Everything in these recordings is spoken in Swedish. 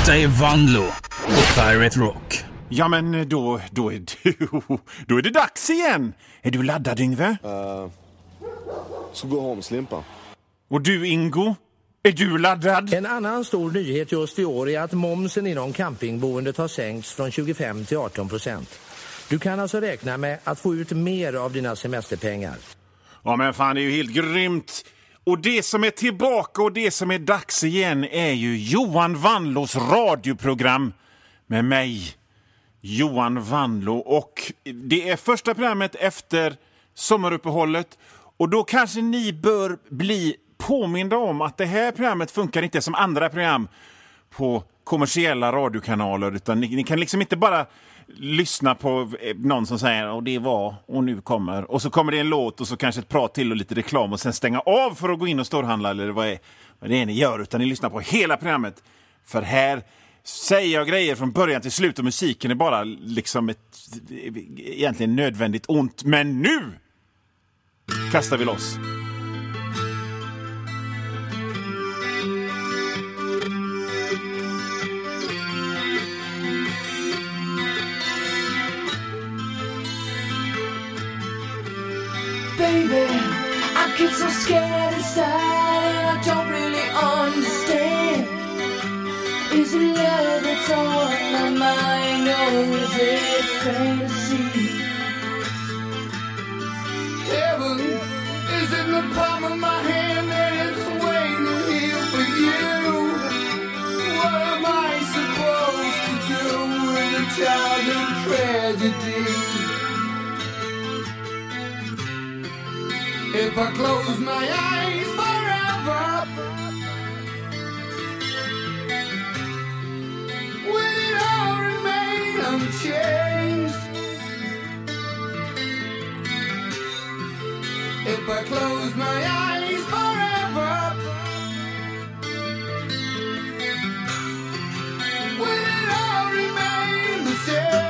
Detta är Vanlo på Pirate Rock. Ja, men då är det dags igen. Är du laddad, Yngve? Så gå hem, Slimpa. Och du, Ingo? Är du laddad? En annan stor nyhet just i år är att momsen inom campingboendet har sänkts från 25 till 18%. Du kan alltså räkna med att få ut mer av dina semesterpengar. Ja, men fan, det är ju helt grymt. Och det som är tillbaka och det som är dags igen är ju Johan Vanlos radioprogram med mig, Johan Vanlo. Och det är första programmet efter sommaruppehållet. Och då kanske ni bör bli påminda om att det här programmet funkar inte som andra program på kommersiella radiokanaler. Utan ni kan liksom inte bara lyssna på någon som säger och det var och nu kommer. Och så kommer det en låt och så kanske ett prat till och lite reklam och sen stänga av för att gå in och storhandla eller vad det är ni gör. Utan ni lyssnar på hela programmet. För här säger jag grejer från början till slut och musiken är bara liksom ett egentligen nödvändigt ont. Men nu kastar vi loss. Baby, I get so scared inside and I don't really understand. Is it love that's on my mind or is it fantasy? Heaven is in the palm of my hand and it's waiting here for you. What am I supposed to do with a childhood tragedy? If I close my eyes forever, will it all remain unchanged? If I close my eyes forever, will it all remain the same?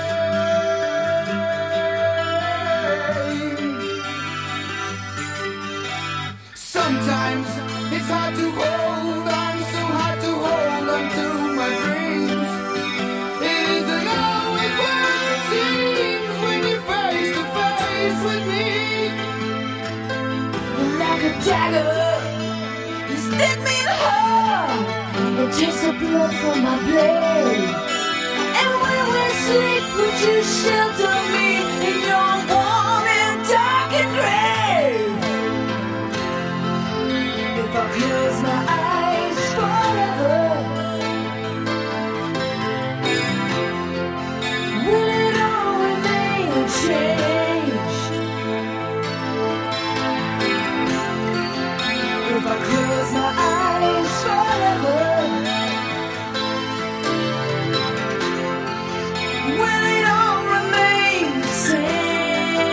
Sometimes it's hard to hold on, so hard to hold on to my dreams. It isn't always what it seems when you're face to face with me. Like a dagger, you stick me in the heart and takes the blood from my blade. And when we sleep, would you shelter me in your warm and dark and grave? If I close my eyes forever, will it all remain unchanged? If I close my eyes forever, will it all remain the same?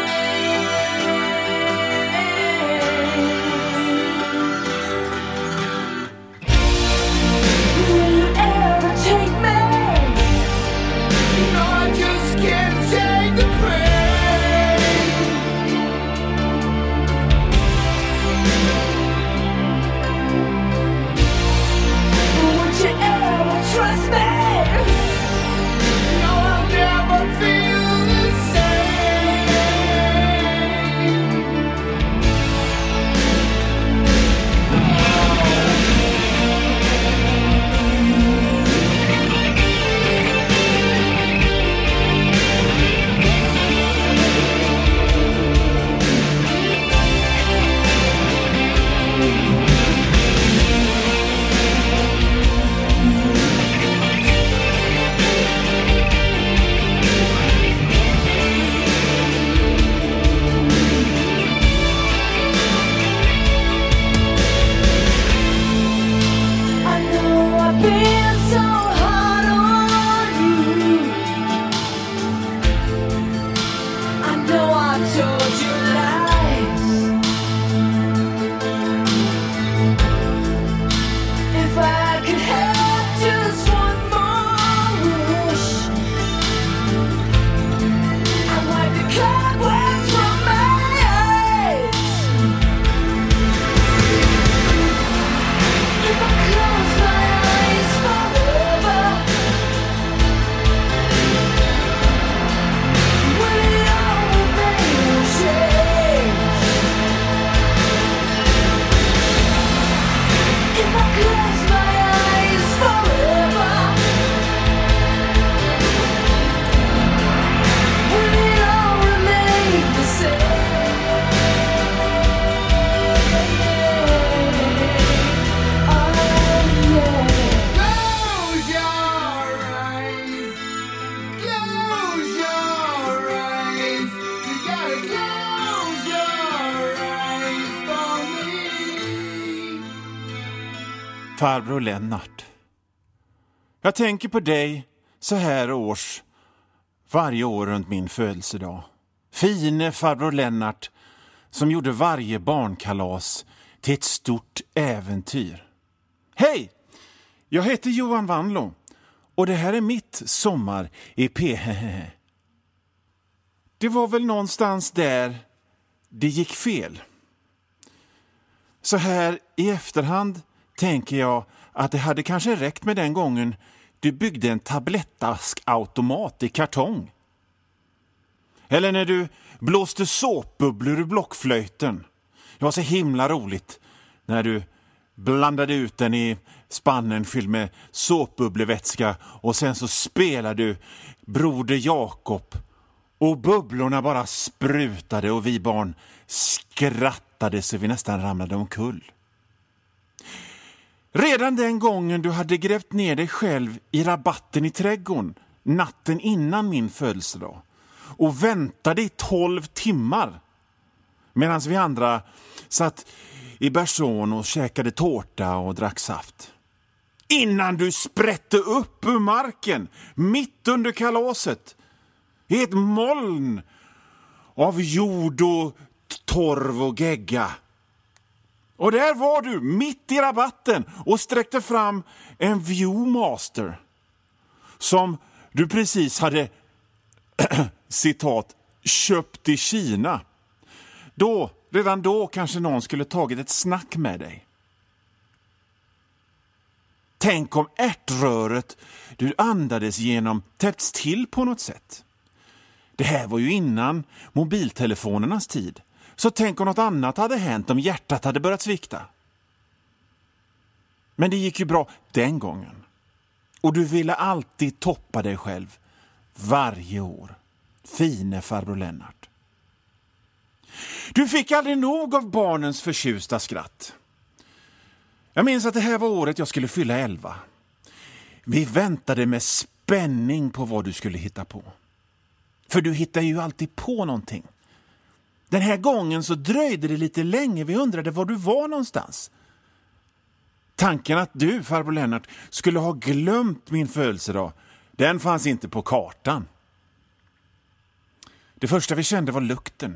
farbror Lennart. Jag tänker på dig så här års varje år runt min födelsedag. Fine farbror Lennart som gjorde varje barnkalas till ett stort äventyr. Hej! Jag heter Johan Vanlo och det här är mitt sommar i PHH. Det var väl någonstans där det gick fel. Så här i efterhand tänker jag att det hade kanske räckt med den gången du byggde en tablettaskautomat i kartong. Eller när du blåste såpbubblor ur blockflöjten. Det var så himla roligt när du blandade ut den i spannen fylld med såpbubblevätska och sen så spelade du Broder Jakob och bubblorna bara sprutade och vi barn skrattade så vi nästan ramlade omkull. Redan den gången du hade grävt ner dig själv i rabatten i trädgården natten innan min födelsedag och väntade i 12 timmar medan vi andra satt i Berson och käkade tårta och drack saft. Innan du sprätte upp ur marken mitt under kalaset i ett moln av jord och torv och gegga. Och där var du mitt i rabatten och sträckte fram en Viewmaster som du precis hade citat köpt i Kina. Redan då kanske någon skulle tagit ett snack med dig. Tänk om ärtröret du andades genom täppts till på något sätt. Det här var ju innan mobiltelefonernas tid. Så tänk om något annat hade hänt, om hjärtat hade börjat svikta. Men det gick ju bra den gången. Och du ville alltid toppa dig själv. Varje år. Fine farbror Lennart. Du fick aldrig nog av barnens förtjusta skratt. Jag minns att det här var året jag skulle fylla 11. Vi väntade med spänning på vad du skulle hitta på. För du hittar ju alltid på någonting. Den här gången så dröjde det lite länge. Vi undrade var du var någonstans. Tanken att du, farbror Lennart, skulle ha glömt min födelsedag, den fanns inte på kartan. Det första vi kände var lukten.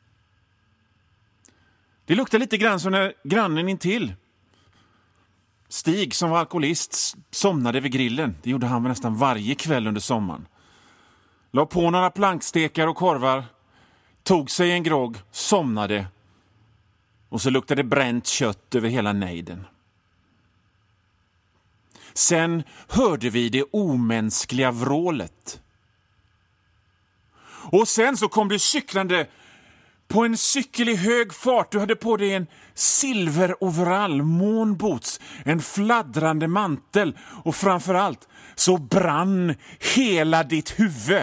Det luktade lite grann som när grannen intill, Stig som var alkoholist, somnade vid grillen. Det gjorde han nästan varje kväll under sommaren. La på några plankstekar och korvar, tog sig en grogg, somnade och så luktade bränt kött över hela nejden. Sen hörde vi det omänskliga vrålet. Och sen så kom du cyklande på en cykel i hög fart. Du hade på dig en silveroverall, månboots, en fladdrande mantel och framförallt så brann hela ditt huvud.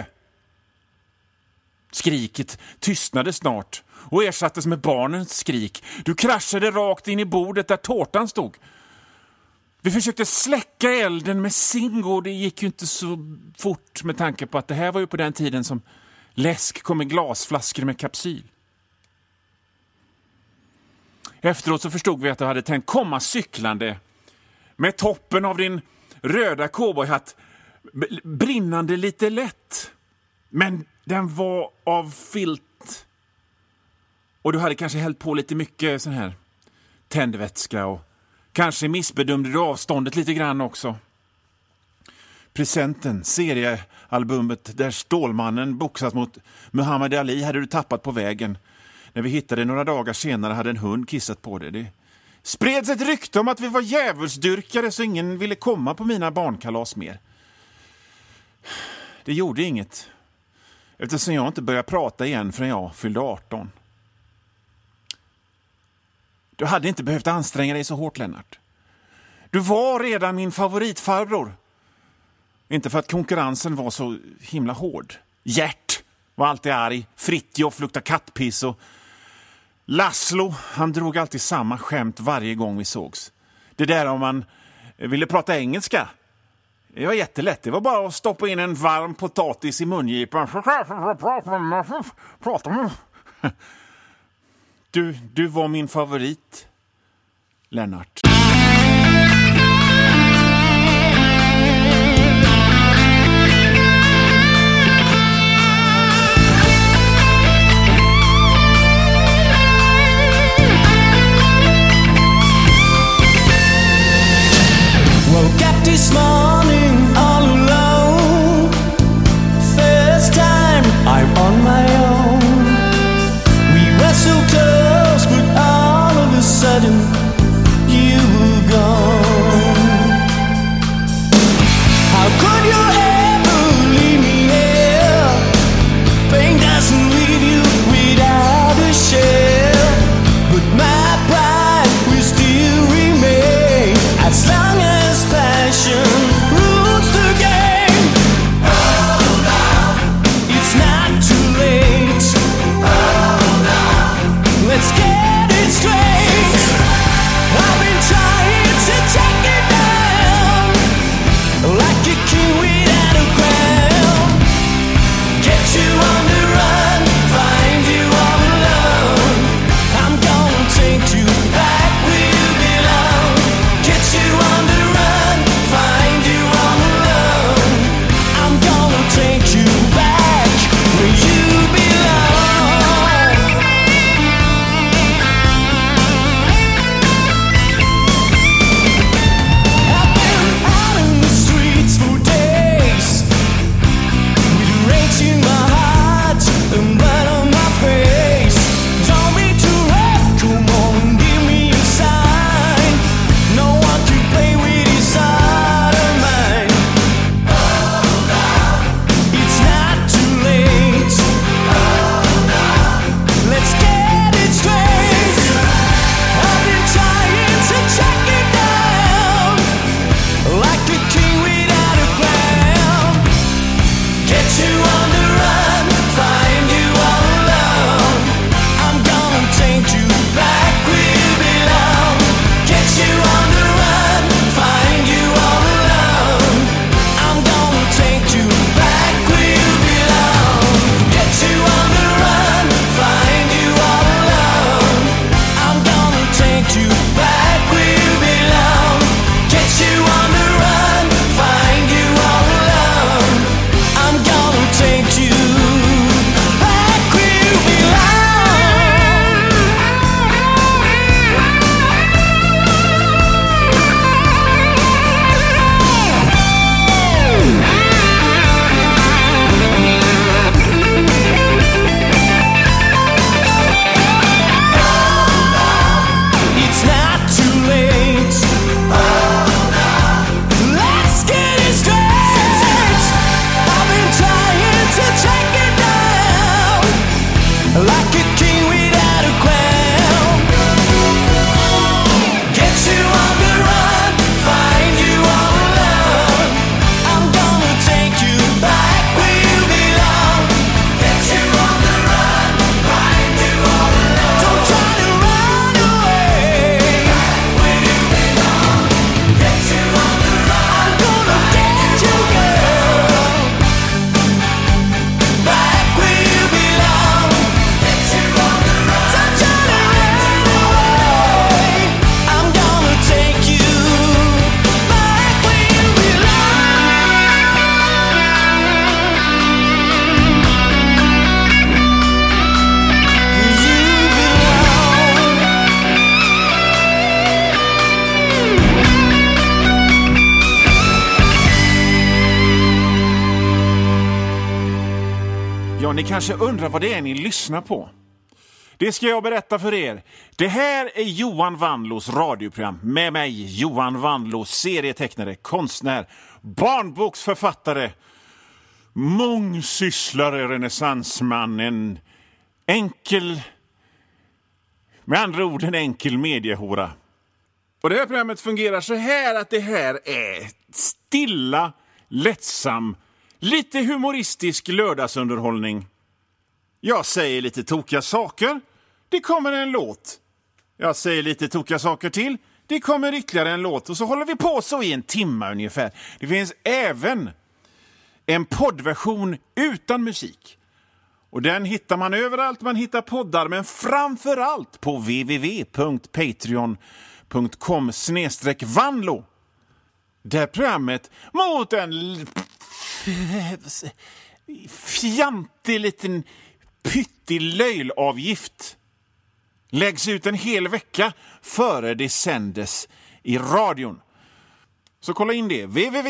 Skriket tystnade snart och ersattes med barnens skrik. Du kraschade rakt in i bordet där tårtan stod. Vi försökte släcka elden med Zingo och det gick ju inte så fort med tanke på att det här var ju på den tiden som läsk kom i glasflaskor med kapsyl. Efteråt så förstod vi att du hade tänkt komma cyklande med toppen av din röda cowboyhatt brinnande lite lätt. Men den var av filt. Och du hade kanske hällt på lite mycket sån här tändvätska och kanske missbedömde du avståndet lite grann också. Presenten, seriealbumet där Stålmannen boxat mot Muhammad Ali hade du tappat på vägen. När vi hittade några dagar senare hade en hund kissat på det. Det spreds ett rykte om att vi var djävulsdyrkare så ingen ville komma på mina barnkalas mer. Det gjorde inget. Eftersom jag inte började prata igen förrän jag fyllde 18. Du hade inte behövt anstränga dig så hårt, Lennart. Du var redan min favoritfarbror. Inte för att konkurrensen var så himla hård. Gert var alltid arg. Fritjof luktade kattpiss och Laszlo, han drog alltid samma skämt varje gång vi sågs. Det där om man ville prata engelska. Det var jättelätt. Det var bara att stoppa in en varm potatis i mungipan. Du var min favorit, Lennart. kanske undrar vad det är ni lyssnar på. Det ska jag berätta för er. Det här är Johan Wanlås radioprogram med mig, Johan Wanlås, serietecknare, konstnär, barnboksförfattare, mångsysslare, renässansmannen, med andra ord en enkel mediehora. Och det här programmet fungerar så här att det här är stilla, lättsam, lite humoristisk lördagsunderhållning. Jag säger lite tokiga saker, det kommer en låt. Jag säger lite tokiga saker till, det kommer ytterligare en låt. Och så håller vi på så i en timme ungefär. Det finns även en poddversion utan musik. Och den hittar man överallt man hittar poddar, men framförallt på www.patreon.com/Vanlo. Där programmet mot en fjantig liten pyttig löjlavgift läggs ut en hel vecka före det sändes i radion. Så kolla in det,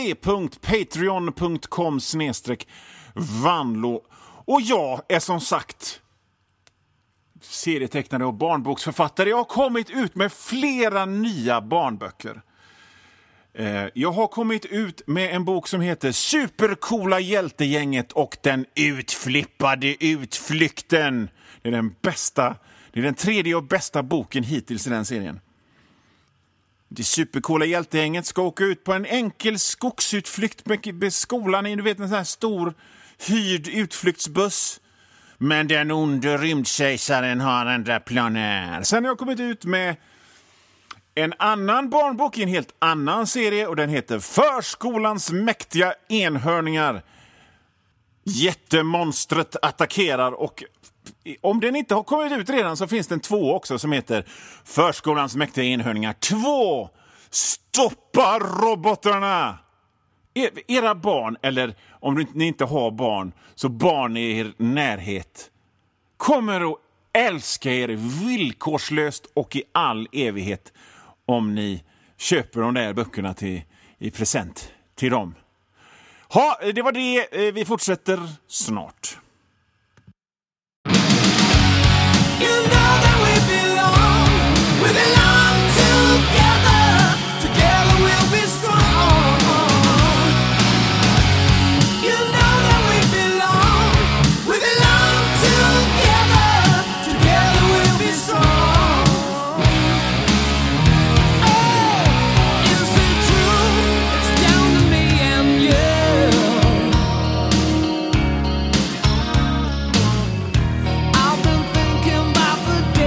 www.patreon.com/Vanlo. Och jag är som sagt serietecknare och barnboksförfattare. Jag har kommit ut med flera nya barnböcker. Jag har kommit ut med en bok som heter Supercoola hjältegänget och den utflippade utflykten. Det är den tredje och bästa boken hittills i den serien. Det supercoola hjältegänget ska åka ut på en enkel skogsutflykt med skolan i, du vet, en sån här stor hyrd utflyktsbuss. Men den onde rymdkejsaren har andra planer. Sen har jag kommit ut med en annan barnbok i en helt annan serie och den heter Förskolans mäktiga enhörningar. Jättemonstret attackerar, och om den inte har kommit ut redan så finns det en 2 också som heter Förskolans mäktiga enhörningar 2. Stoppa robotarna! Era barn, eller om ni inte har barn, så barn i er närhet, kommer att älska er villkorslöst och i all evighet om ni köper de där böckerna i present till dem. Det var det. Vi fortsätter snart. You know that we belong together. Together we'll be strong. You know that we belong together. Together we'll be strong. Oh, is it true? It's down to me and you. I've been thinking about the day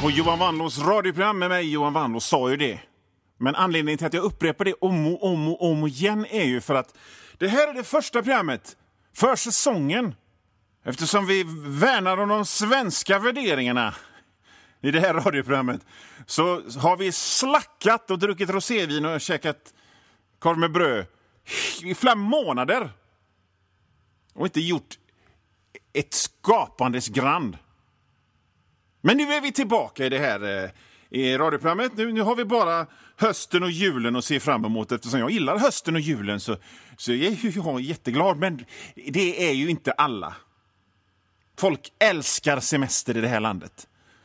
på Johan Wanlås radioprogram med mig. Johan Wanlås sa ju det. Men anledningen till att jag upprepar det om och igen är ju för att det här är det första programmet för säsongen. Eftersom vi värnar om de svenska värderingarna i det här radioprogrammet så har vi slackat och druckit rosévin och käkat korv med bröd i flera månader. Och inte gjort ett skapandes grand. Men nu är vi tillbaka i det här i radioprogrammet. Nu har vi bara hösten och julen att se fram emot. Eftersom jag gillar hösten och julen så är jag jätteglad. Men det är ju inte alla. Folk älskar semester i det här landet.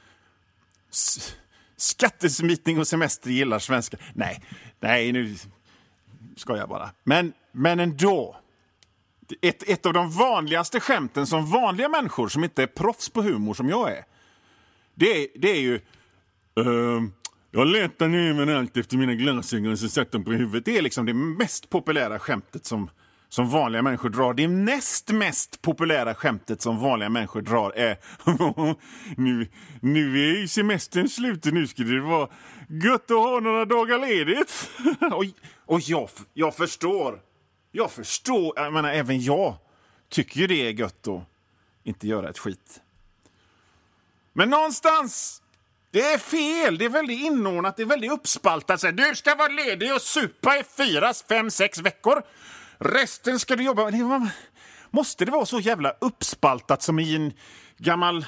Skattesmitning och semester gillar svenskar. Nej, nu ska jag bara. Men ändå. Ett av de vanligaste skämten som vanliga människor som inte är proffs på humor som jag är. Det är ju... jag letar nu med allt efter mina glasögon och så satt dem på huvudet. Det är liksom det mest populära skämtet som vanliga människor drar. Det näst mest populära skämtet som vanliga människor drar är nu är ju semestern slut och nu skulle det vara gött att ha några dagar ledigt. och jag förstår. Jag menar, även jag tycker ju det är gött att inte göra ett skit. Men någonstans, det är fel. Det är väldigt inordnat, det är väldigt uppspaltat. Så du ska vara ledig och supa i 4, 5, 6 veckor. Resten ska du jobba. Måste det vara så jävla uppspaltat som i en gammal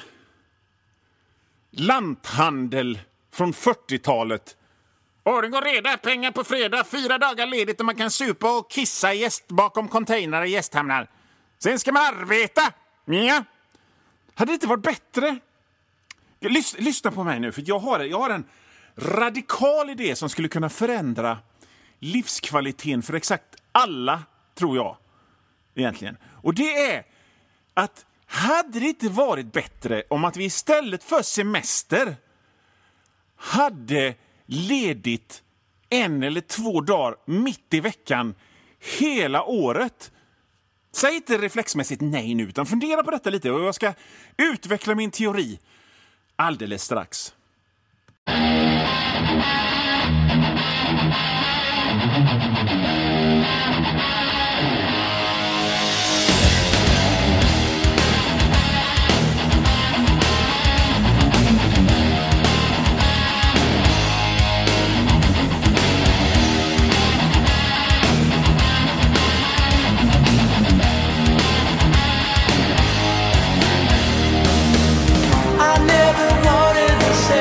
lanthandel från 40-talet? Ordning och reda, pengar på fredag, 4 dagar ledigt och man kan supa och kissa bakom containrar i gästhamnar. Sen ska man arbeta. Ja. Hade det inte varit bättre? Lyssna på mig nu, för jag har en radikal idé som skulle kunna förändra livskvaliteten för exakt alla, tror jag, egentligen. Och det är att hade det inte varit bättre om att vi istället för semester hade ledigt 1 eller 2 dagar mitt i veckan hela året? Säg inte reflexmässigt nej nu, utan fundera på detta lite och jag ska utveckla min teori alldeles strax. I never wanted to say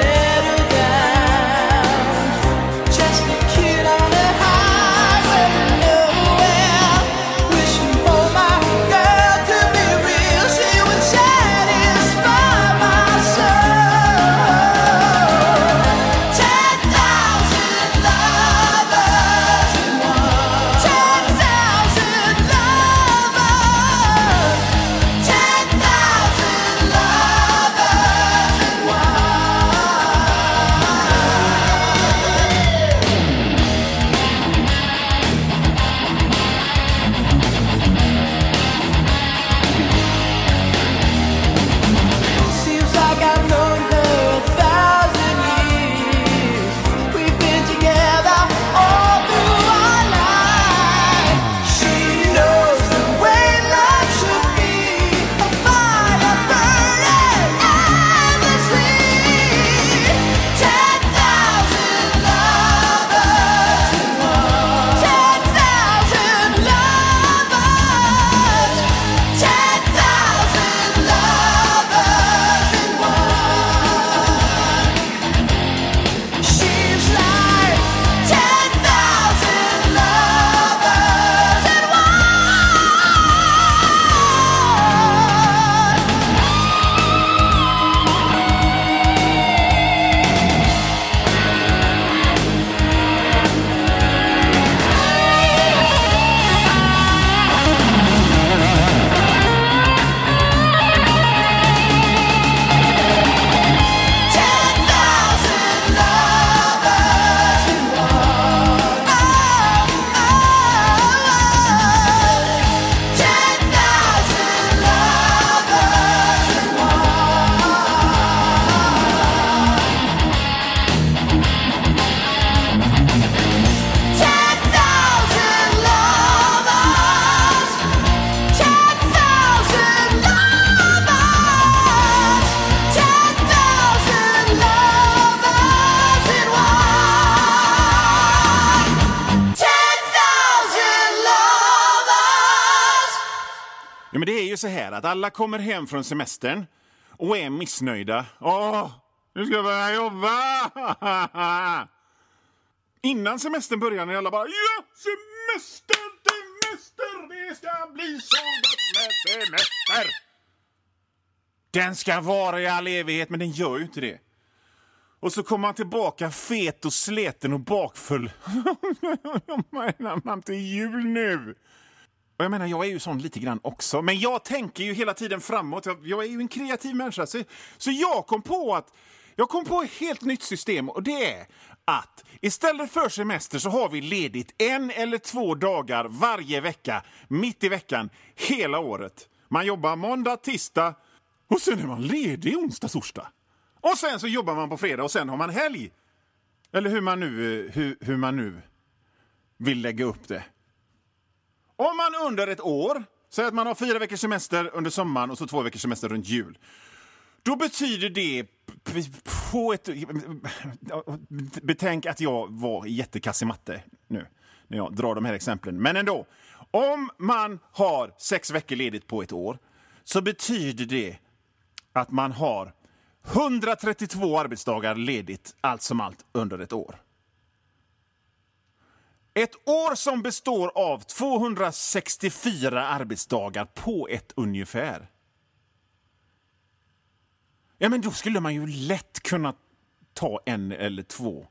ju så här att alla kommer hem från semestern och är missnöjda. Nu ska jag börja jobba! Innan semestern börjar när alla bara semester, det ska bli så gott med semester. Den ska vara i all evighet, men den gör ju inte det. Och så kommer man tillbaka fet och sleten och bakfull. Man till jul nu. Och jag menar, jag är ju sån lite grann också. Men jag tänker ju hela tiden framåt. Jag är ju en kreativ människa. Så jag kom på ett helt nytt system. Och det är att istället för semester så har vi ledigt 1 eller 2 dagar varje vecka. Mitt i veckan, hela året. Man jobbar måndag, tisdag och sen är man ledig onsdag, torsdag. Och sen så jobbar man på fredag och sen har man helg. Eller hur man nu vill lägga upp det. Om man under ett år, säger att man har 4 veckors semester under sommaren och så 2 veckors semester runt jul. Då betyder det på ett... Betänk att jag var jättekass i matte nu när jag drar de här exemplen. Men ändå, om man har 6 veckor ledigt på ett år så betyder det att man har 132 arbetsdagar ledigt allt som allt under ett år. Ett år som består av 264 arbetsdagar på ett ungefär. Ja, men då skulle man ju lätt kunna ta 1 eller 2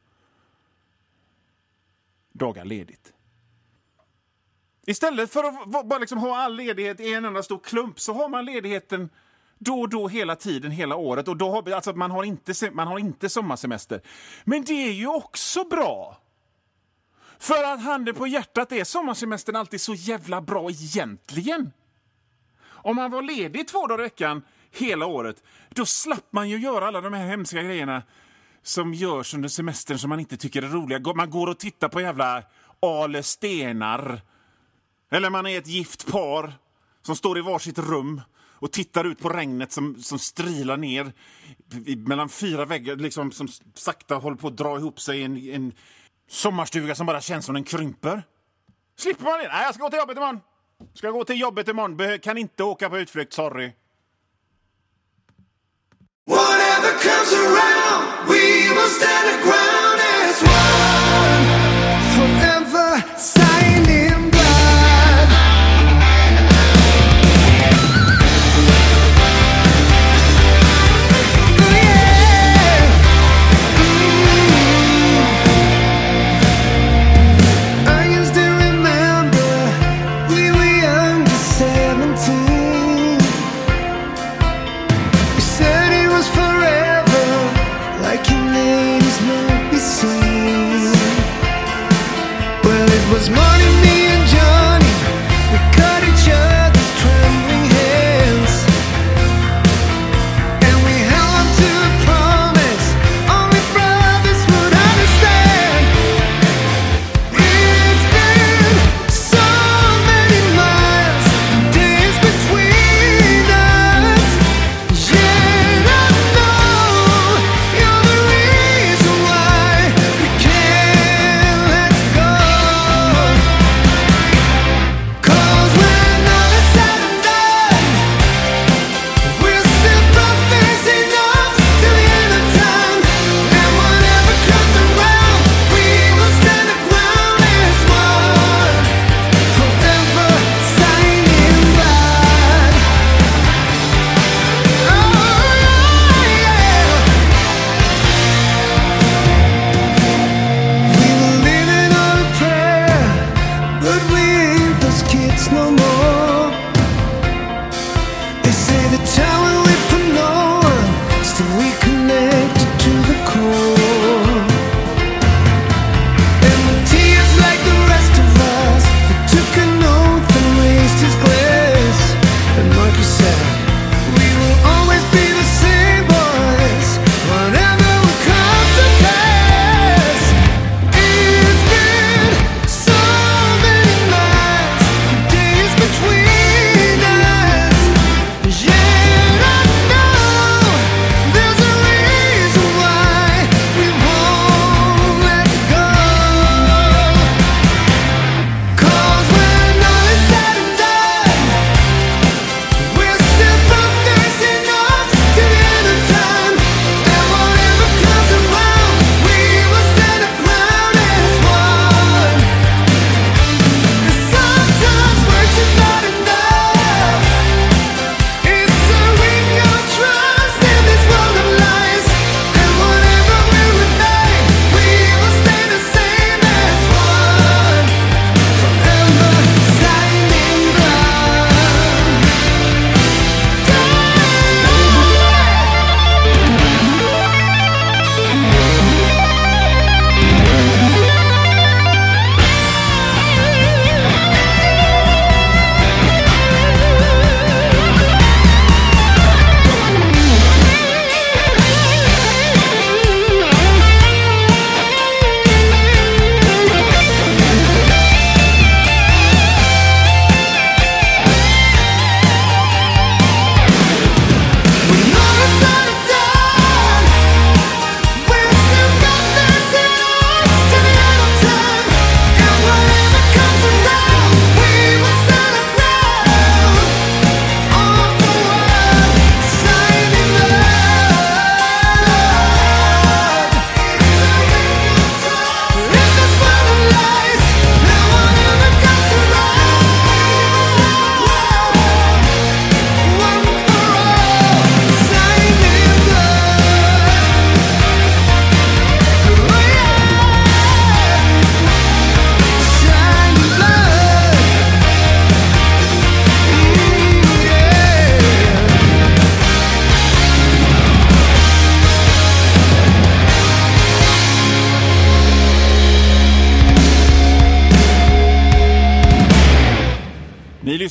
dagar ledigt. Istället för att bara liksom ha all ledighet i en enda stor klump så har man ledigheten då och då hela tiden, hela året. Och då har, alltså man har inte sommarsemester. Men det är ju också bra. För att handen på hjärtat är sommarsemestern alltid så jävla bra egentligen. Om man var ledig 2 dagar i veckan hela året, då slapp man ju göra alla de här hemska grejerna som görs under semestern som man inte tycker är roliga. Man går och tittar på jävla Ale stenar. Eller man är ett gift par som står i varsitt rum och tittar ut på regnet som strilar ner mellan 4 väggar, liksom, som sakta håller på att dra ihop sig i en sommarstuga som bara känns som den krymper. Slipper man det? Nej, jag ska gå till jobbet imorgon. Kan inte åka på utflykt, sorry. Whatever comes around, we will stand the ground as one. Forever signed in blood. Oh yeah. I used to remember we were young to 17. We said it was forever, like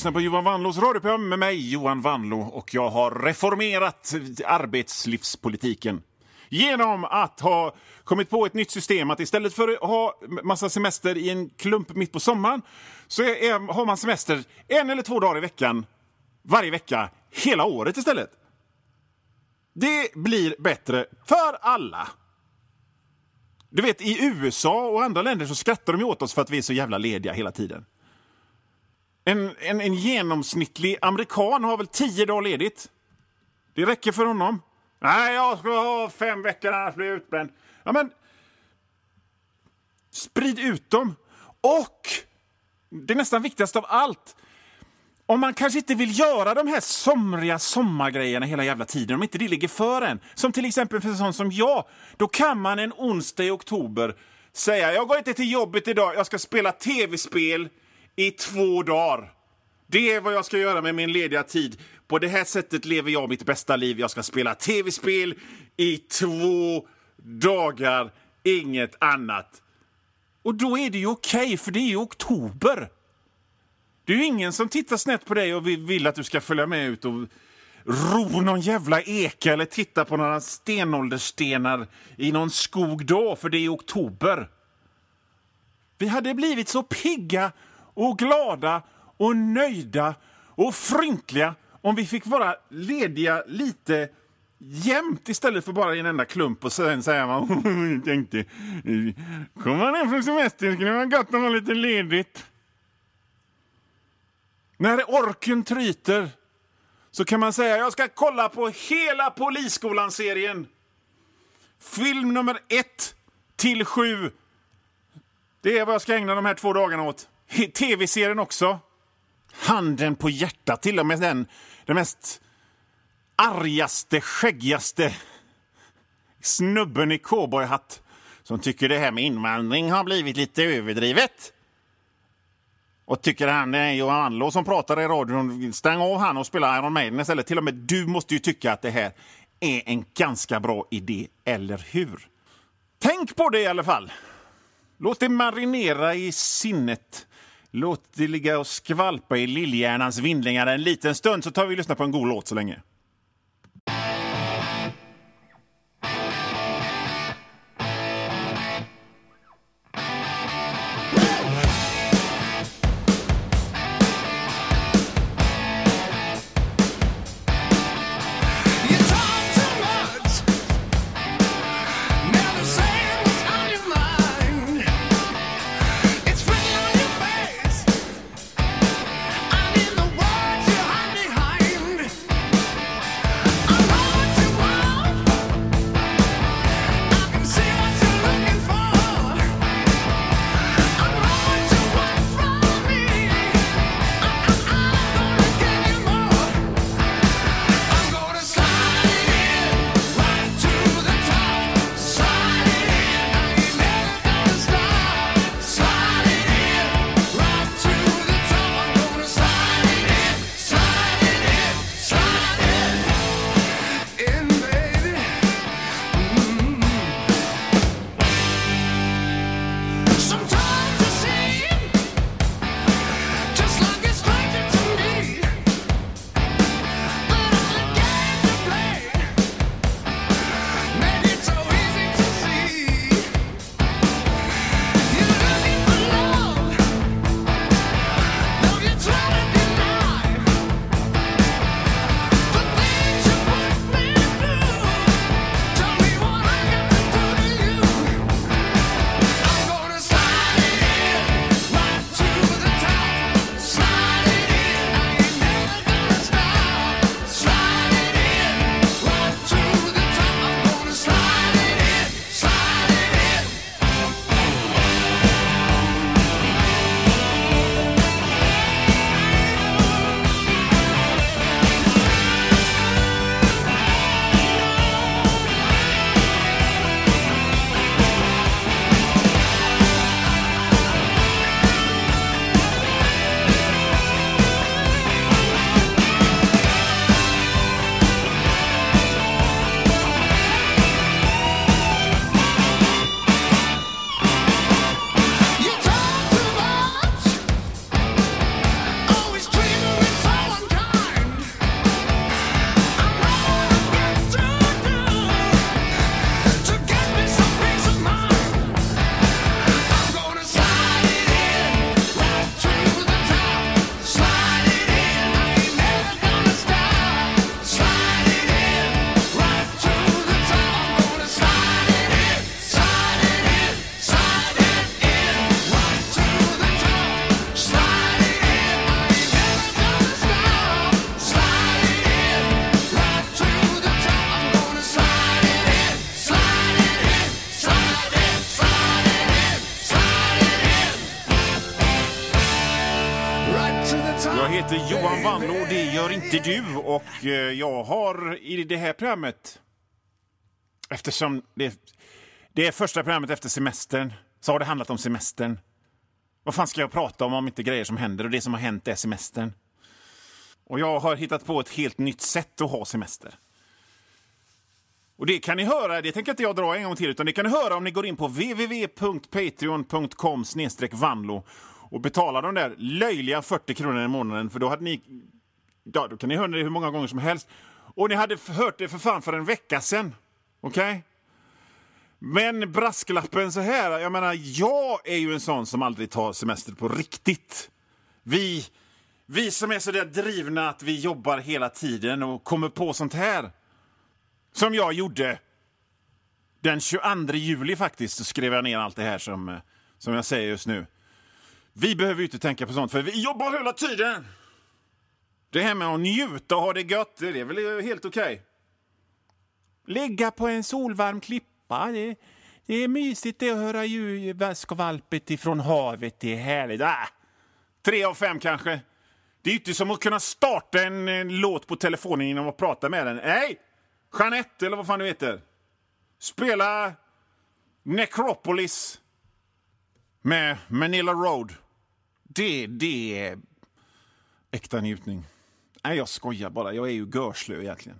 lyssnar på Johan Wanlås radioprogram med mig, Johan Wanlå, och jag har reformerat arbetslivspolitiken genom att ha kommit på ett nytt system att istället för att ha massa semester i en klump mitt på sommaren så har man semester 1 eller 2 dagar i veckan, varje vecka, hela året istället. Det blir bättre för alla. Du vet, i USA och andra länder så skrattar de åt oss för att vi är så jävla lediga hela tiden. En genomsnittlig amerikan har väl 10 dagar ledigt. Det räcker för honom. Nej, jag ska ha 5 veckor annars blir jag utbränd. Ja, men sprid ut dem. Och det nästan viktigaste av allt, om man kanske inte vill göra de här somriga sommargrejerna hela jävla tiden, om inte det ligger för en, som till exempel för en sån som jag, då kan man en onsdag i oktober säga, jag går inte till jobbet idag, jag ska spela tv-spel i 2 dagar. Det är vad jag ska göra med min lediga tid. På det här sättet lever jag mitt bästa liv. Jag ska spela tv-spel i 2 dagar, inget annat. Och då är det ju okej, för det är ju oktober. Det är ju ingen som tittar snett på dig och vill att du ska följa med ut och ro någon jävla eka eller titta på några stenåldersstenar i någon skog då, för det är oktober. Vi hade blivit så pigga och glada och nöjda och fryntliga om vi fick vara lediga lite jämt istället för bara i en enda klump och sen säger man tänkte, kom man ner från semester, skulle man gott om lite ledigt. När orken tryter så kan man säga, jag ska kolla på hela Polisskolan-serien. Film nummer 1-7. Det är vad jag ska ägna de här 2 dagarna åt. TV-serien också. Handen på hjärtat, till och med den mest argaste, skäggigaste snubben i cowboyhatt som tycker det här med invandring har blivit lite överdrivet. Och tycker han det är Johan Wanlå som pratar i radion, stäng av han och spela Iron Maiden istället. Till och med du måste ju tycka att det här är en ganska bra idé, eller hur? Tänk på det i alla fall. Låt det marinera i sinnet. Låt det ligga och skvalpa i lillhjärnans vindlingar en liten stund, så tar vi och lyssnar på en god låt så länge. I'm in the world you're hiding behind. heter Johan Vanlo och det gör inte du. Och jag har i det här programmet, eftersom det är första programmet efter semestern, så har det handlat om semestern. Vad fan ska jag prata om inte grejer som händer, och det som har hänt är semestern. Och jag har hittat på ett helt nytt sätt att ha semester. Och det kan ni höra, det tänker inte jag dra en gång till, utan det kan ni höra om ni går in på www.patreon.com/vanlo och betalar de där löjliga 40 kronor i månaden, för då hade ni, ja, då kan ni höra det hur många gånger som helst. Och ni hade hört det för fan för en vecka sedan. Okej? Men brasklappen så här, jag menar, jag är ju en sån som aldrig tar semester på riktigt. Vi som är så där drivna att vi jobbar hela tiden och kommer på sånt här. Som jag gjorde den 22 juli faktiskt, så skrev jag ner allt det här som jag säger just nu. Vi behöver ju inte tänka på sånt, för vi jobbar hela tiden. Det här med att njuta och ha det gött, det är väl helt okej. Ligga på en solvarm klippa, det är mysigt att höra ljudskvalpet ifrån havet, det är härligt. 3 av 5 kanske. Det är ju inte som att kunna starta en låt på telefonen genom att prata med den. Nej, Jeanette, eller vad fan du heter. Spela Necropolis med Manila Road. Det är äkta njutning. Nej, jag skojar bara. Jag är ju görslö egentligen.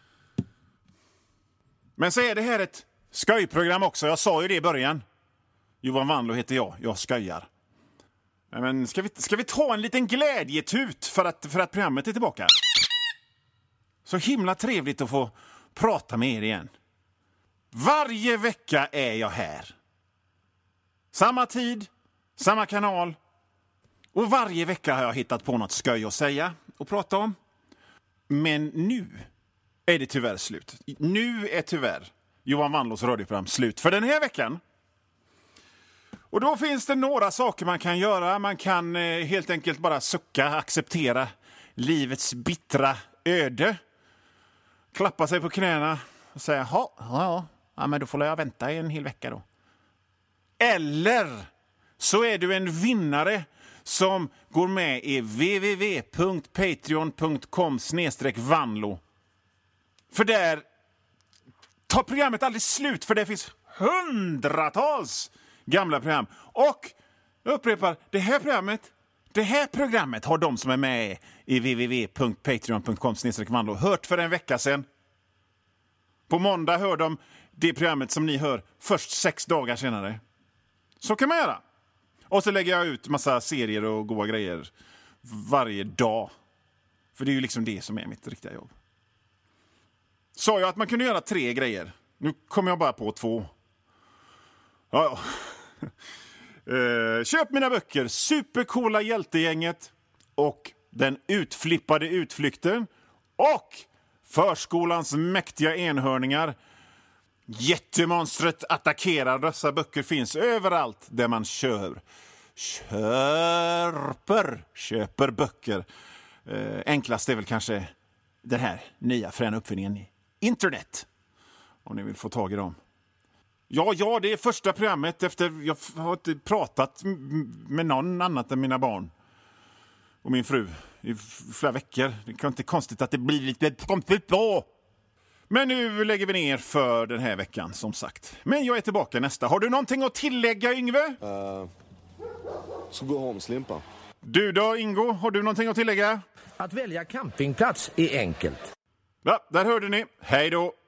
Men så är det här ett skojprogram också. Jag sa ju det i början. Johan Vanlo heter jag. Jag skojar. Men ska vi ta en liten glädjetut för att programmet är tillbaka? Så himla trevligt att få prata med er igen. Varje vecka är jag här. Samma tid, samma kanal. Och varje vecka har jag hittat på något skoj att säga och prata om. Men nu är det tyvärr slut. Nu är tyvärr Johan Vanlos radioprogram slut för den här veckan. Och då finns det några saker man kan göra. Man kan helt enkelt bara sucka, acceptera livets bittra öde. Klappa sig på knäna och säga, ja, men då får jag vänta en hel vecka då. Eller så är du en vinnare som går med i www.patreon.com/vanlo. För där tar programmet aldrig slut, för det finns hundratals gamla program. Och jag upprepar, det här programmet har de som är med i www.patreon.com/vanlo hört för en vecka sedan. På måndag hör de det programmet som ni hör först 6 dagar senare. Så kan man göra. Och så lägger jag ut massa serier och goda grejer varje dag. För det är ju liksom det som är mitt riktiga jobb. Sa jag att man kunde göra 3 grejer? Nu kommer jag bara på 2. Ja. Köp mina böcker Supercoola hjältegänget och Den utflippade utflykten och Förskolans mäktiga enhörningar. Jättemonstret attackerar. Dessa böcker finns överallt där man köper böcker. Enklast är väl kanske den här nya fräna uppfinningen internet. Om ni vill få tag i dem. Ja, det är första programmet efter jag har inte pratat med någon annat än mina barn och min fru i flera veckor. Det är inte konstigt att det blir lite konstigt då. Men nu lägger vi ner för den här veckan, som sagt. Men jag är tillbaka nästa. Har du någonting att tillägga, Yngve? Så gå hem, Slimpa. Du då, Ingo? Har du någonting att tillägga? Att välja campingplats är enkelt. Ja, där hörde ni. Hej då!